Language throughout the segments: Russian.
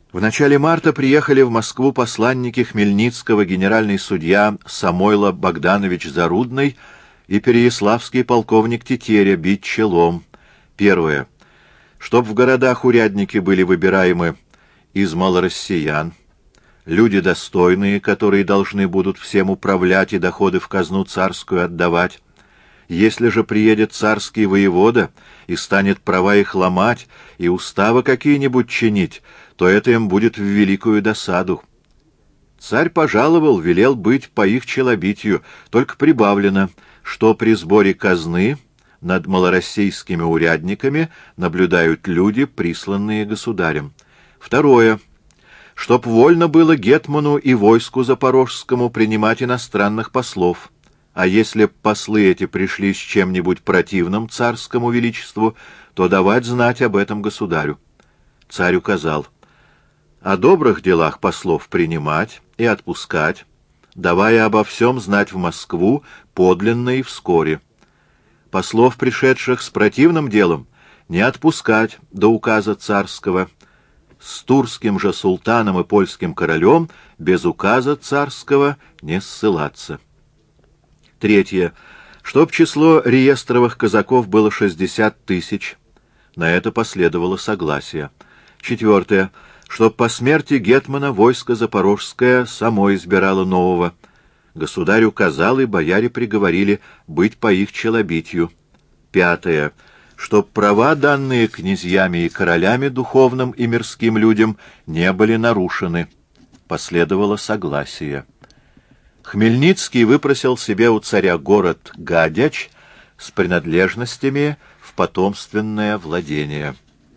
В начале марта приехали в Москву посланники Хмельницкого, генеральный судья Самойло Богданович Зарудный и переяславский полковник Тетеря бить челом. Первое. Чтоб в городах урядники были выбираемы из малороссиян, люди достойные, которые должны будут всем управлять и доходы в казну царскую отдавать. Если же приедет царский воевода и станет права их ломать и уставы какие-нибудь чинить, то это им будет в великую досаду. Царь пожаловал, велел быть по их челобитию, только прибавлено, что при сборе казны над малороссийскими урядниками наблюдают люди, присланные государем. Второе. Чтоб вольно было гетману и войску запорожскому принимать иностранных послов, а если послы эти пришли с чем-нибудь противным царскому величеству, то давать знать об этом государю. Царь указал о добрых делах послов принимать и отпускать, давая обо всем знать в Москву подлинно и вскоре. Послов, пришедших с противным делом, не отпускать до указа царского, с турским же султаном и польским королем без указа царского не ссылаться. Третье. Чтоб число реестровых казаков было 60 тысяч. На это последовало согласие. Четвертое. Чтоб по смерти гетмана войско запорожское само избирало нового. Государь указал, и бояре приговорили быть по их челобитию. Пятое. Чтоб права, данные князьями и королями духовным и мирским людям, не были нарушены. Последовало согласие. Хмельницкий выпросил себе у царя город Гадяч с принадлежностями в потомственное владение.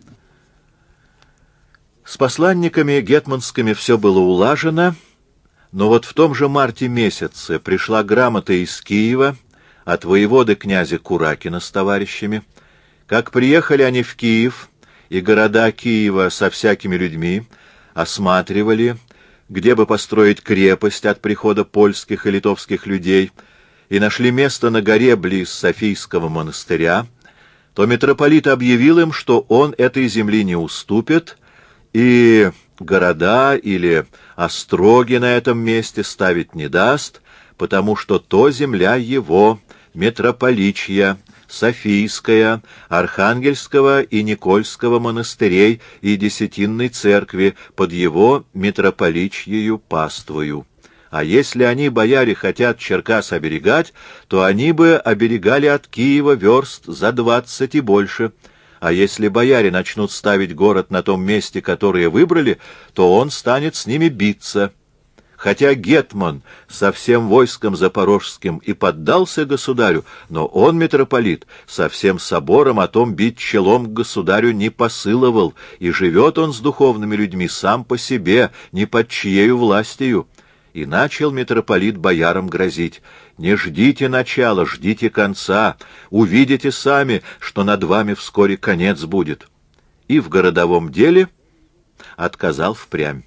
С посланниками гетманскими все было улажено, но вот в том же марте месяце пришла грамота из Киева от воеводы князя Куракина с товарищами. Как приехали они в Киев, и города Киева со всякими людьми осматривали, где бы построить крепость от прихода польских и литовских людей, и нашли место на горе близ Софийского монастыря, то митрополит объявил им, что он этой земли не уступит, и города или остроги на этом месте ставить не даст, потому что то земля его, митрополичья, Софийская, Архангельского и Никольского монастырей и Десятинной церкви под его митрополичьею паствою. А если они, бояре, хотят Черкас оберегать, то они бы оберегали от Киева верст за 20 и больше. А если бояре начнут ставить город на том месте, которое выбрали, то он станет с ними биться. Хотя гетман со всем войском запорожским и поддался государю, но он, митрополит, со всем собором о том бить челом к государю не посыловал, и живет он с духовными людьми сам по себе, не под чьею властью. И начал митрополит боярам грозить: «Не ждите начала, ждите конца, увидите сами, что над вами вскоре конец будет». И в городовом деле отказал впрямь.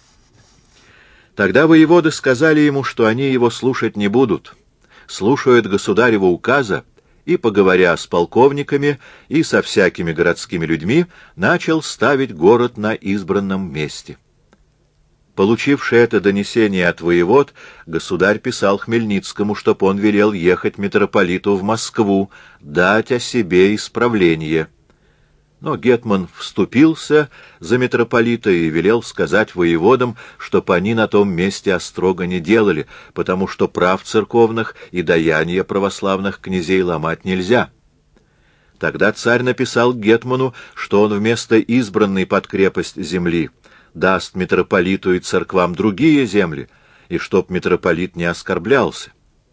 Тогда воеводы сказали ему, что они его слушать не будут, слушают государева указа, и, поговоря с полковниками и со всякими городскими людьми, начал ставить город на избранном месте. Получивший это донесение от воевод, государь писал Хмельницкому, чтоб он велел ехать митрополиту в Москву, дать о себе исправление. Но гетман вступился за митрополита и велел сказать воеводам, чтоб они на том месте острога не делали, потому что прав церковных и даяния православных князей ломать нельзя. Тогда царь написал гетману, что он вместо избранной под крепость земли даст митрополиту и церквам другие земли, и чтоб митрополит не оскорблялся.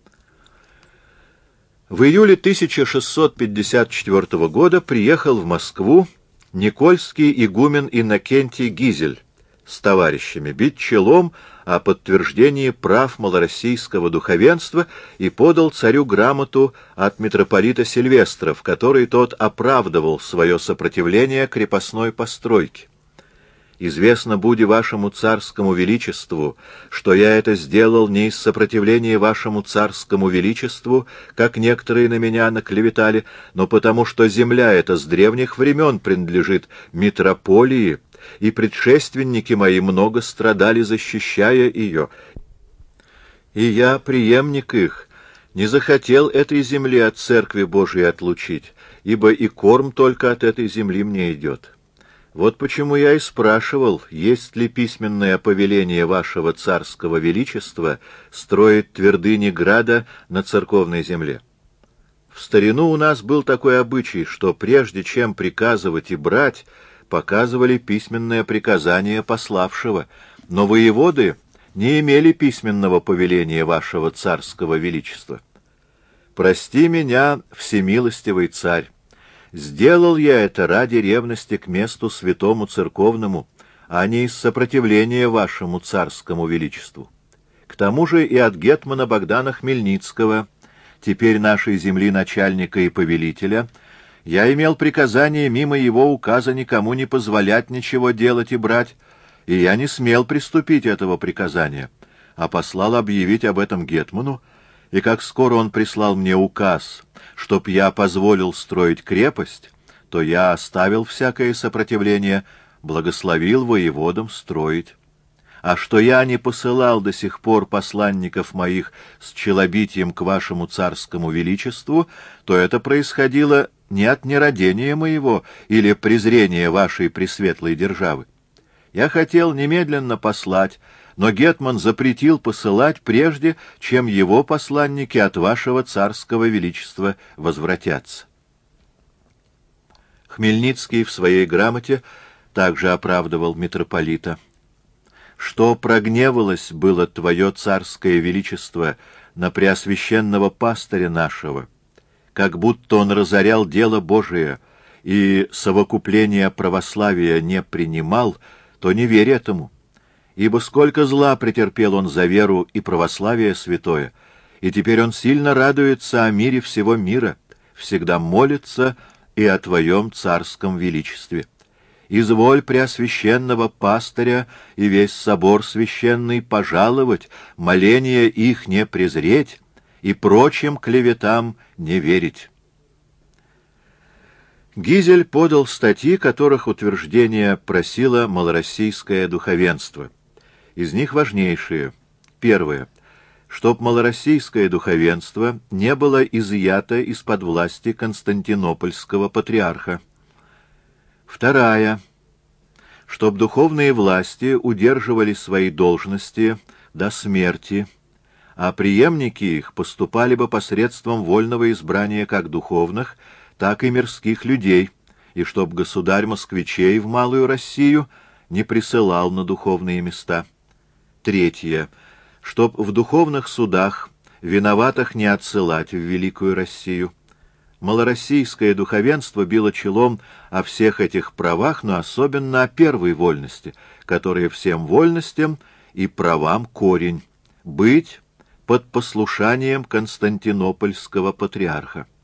В июле 1654 года приехал в Москву никольский игумен Иннокентий Гизель с товарищами бить челом о подтверждении прав малороссийского духовенства и подал царю грамоту от митрополита Сильвестра, в которой тот оправдывал свое сопротивление крепостной постройке. Известно буди вашему царскому величеству, что я это сделал не из сопротивления вашему царскому величеству, как некоторые на меня наклеветали, но потому что земля эта с древних времен принадлежит митрополии, и предшественники мои много страдали, защищая ее. И я, преемник их, не захотел этой земли от Церкви Божией отлучить, ибо и корм только от этой земли мне идет. Вот почему я и спрашивал, есть ли письменное повеление вашего царского величества строить твердыни града на церковной земле. В старину у нас был такой обычай, что прежде чем приказывать и брать, показывали письменное приказание пославшего, но воеводы не имели письменного повеления вашего царского величества. Прости меня, всемилостивый царь. Сделал я это ради ревности к месту святому церковному, а не из сопротивления вашему царскому величеству. К тому же и от гетмана Богдана Хмельницкого, теперь нашей земли начальника и повелителя, я имел приказание мимо его указа никому не позволять ничего делать и брать, и я не смел приступить этого приказания, а послал объявить об этом гетману, и как скоро он прислал мне указ, чтоб я позволил строить крепость, то я оставил всякое сопротивление, благословил воеводам строить. А что я не посылал до сих пор посланников моих с челобитием к вашему царскому величеству, то это происходило не от нерадения моего или презрения вашей пресветлой державы. Я хотел немедленно послать, но гетман запретил посылать прежде, чем его посланники от вашего царского величества возвратятся. Хмельницкий в своей грамоте также оправдывал митрополита. Что прогневалось было твое царское величество на преосвященного пастыря нашего, как будто он разорял дело Божие и совокупление православия не принимал, то не верь этому. Ибо сколько зла претерпел он за веру и православие святое, и теперь он сильно радуется о мире всего мира, всегда молится и о твоем царском величестве. Изволь преосвященного пастыря и весь собор священный пожаловать, моления их не презреть и прочим клеветам не верить. Гизель подал статьи, которых утверждение просило малороссийское духовенство. Из них важнейшие. Первое. Чтоб малороссийское духовенство не было изъято из-под власти Константинопольского патриарха. Вторая. Чтоб духовные власти удерживали свои должности до смерти, а преемники их поступали бы посредством вольного избрания как духовных, так и мирских людей, и чтоб государь москвичей в Малую Россию не присылал на духовные места. Третье. Чтоб в духовных судах виноватых не отсылать в Великую Россию. Малороссийское духовенство било челом о всех этих правах, но особенно о первой вольности, которая всем вольностям и правам корень — быть под послушанием Константинопольского патриарха.